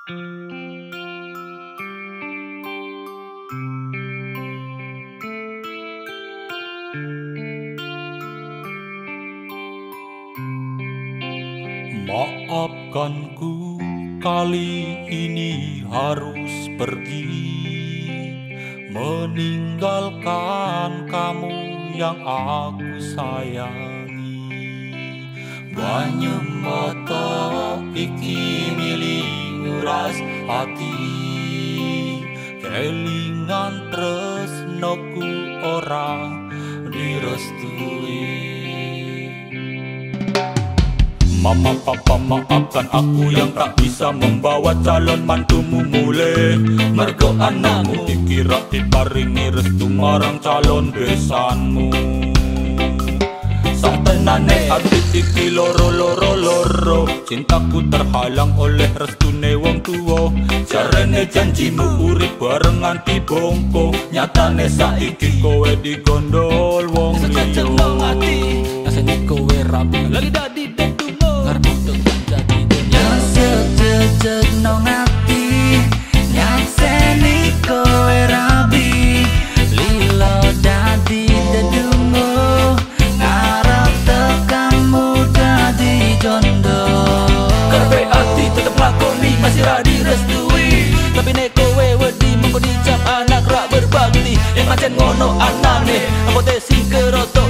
Maafkanku, kali ini harus pergi, meninggalkan kamu yang aku sayangi. Banyu mata iki miling nguras hati, kelingan tresnoku ora direstui. Mama papa maafkan aku yang tak bisa membawa calon mantumu mulai. Mergo anakmu dikira diparingi restu marang calon besanmu. Satenane ati iki loro, cintaku terhalang oleh restune wong tuwa. Jarene janjimu urip bareng nganti bongko, nyatane saiki kowe digondol wong liya. Ati rasane kowe rapi lagi dadi dedumo ngarep tekan dadi dunya. Sejejeg nang ati nyakseni kowe rabi, lilo dadi dedungo ngarep tekanmu dadi jondo. Karepe ati tetep lakoni masih ra direstui, tapi nek kowe wedi mengko dicap anak ra berbakti. Yang pancen ngono anane, apa te sing keroto